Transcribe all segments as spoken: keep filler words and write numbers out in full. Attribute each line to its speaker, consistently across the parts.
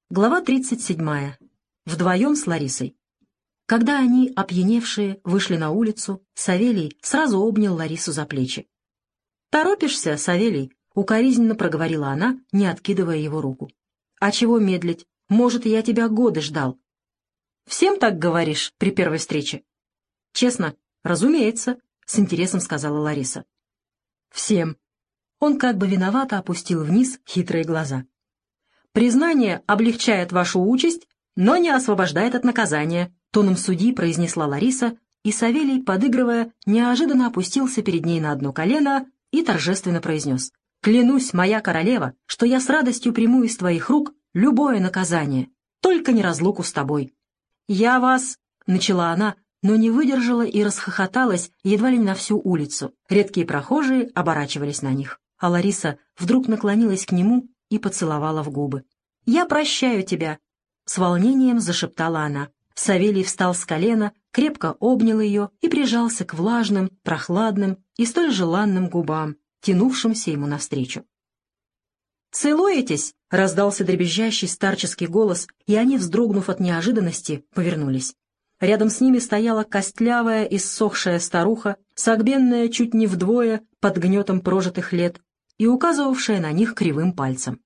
Speaker 1: Глава тридцать седьмая. Вдвоем с Ларисой. Когда они, опьяневшие, вышли на улицу, Савелий сразу обнял Ларису за плечи. «Торопишься, Савелий?» — укоризненно проговорила она, не откидывая его руку. «А чего медлить? Может, я тебя годы ждал». «Всем так говоришь при первой встрече?» «Честно, разумеется», — с интересом сказала Лариса. «Всем». Он как бы виновато опустил вниз хитрые глаза. «Признание облегчает вашу участь, но не освобождает от наказания», — тоном судьи произнесла Лариса, и Савелий, подыгрывая, неожиданно опустился перед ней на одно колено и торжественно произнес: «Клянусь, моя королева, что я с радостью приму из твоих рук любое наказание, только не разлуку с тобой». «Я вас...» — начала она, но не выдержала и расхохоталась едва ли не на всю улицу. Редкие прохожие оборачивались на них, а Лариса вдруг наклонилась к нему и поцеловала в губы. «Я прощаю тебя», — с волнением зашептала она. Савелий встал с колена, крепко обнял ее и прижался к влажным, прохладным и столь желанным губам, тянувшимся ему навстречу. «Целуетесь?» — раздался дребезжащий старческий голос, и они, вздрогнув от неожиданности, повернулись. Рядом с ними стояла костлявая, иссохшая старуха, согбенная чуть не вдвое под гнетом прожитых лет и указывавшая на них кривым пальцем.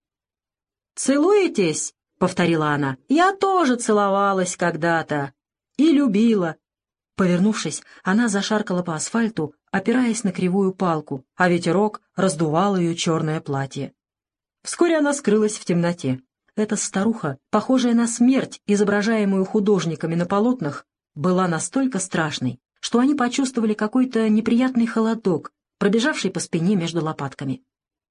Speaker 1: «Целуетесь?» — повторила она. «Я тоже целовалась когда-то и любила». Повернувшись, она зашаркала по асфальту, опираясь на кривую палку, а ветерок раздувал ее черное платье. Вскоре она скрылась в темноте. Эта старуха, похожая на смерть, изображаемую художниками на полотнах, была настолько страшной, что они почувствовали какой-то неприятный холодок, пробежавший по спине между лопатками.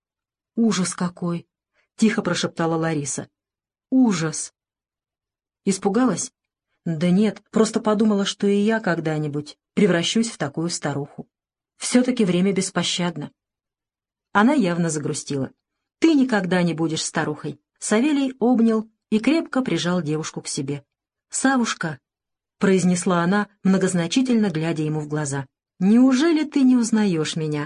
Speaker 1: «Ужас какой!» — тихо прошептала Лариса. «Ужас!» Испугалась? Да нет, просто подумала, что и я когда-нибудь превращусь в такую старуху. Все-таки время беспощадно. Она явно загрустила. «Ты никогда не будешь старухой». Савелий обнял и крепко прижал девушку к себе. «Савушка», — произнесла она, многозначительно глядя ему в глаза, — «неужели ты не узнаешь меня?»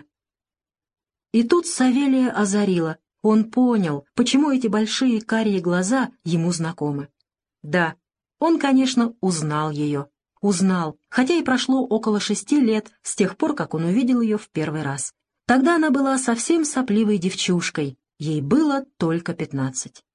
Speaker 1: И тут Савелия озарила. Он понял, почему эти большие карие глаза ему знакомы. Да, он, конечно, узнал ее. Узнал, хотя и прошло около шести лет с тех пор, как он увидел ее в первый раз. Тогда она была совсем сопливой девчушкой, ей было только пятнадцать.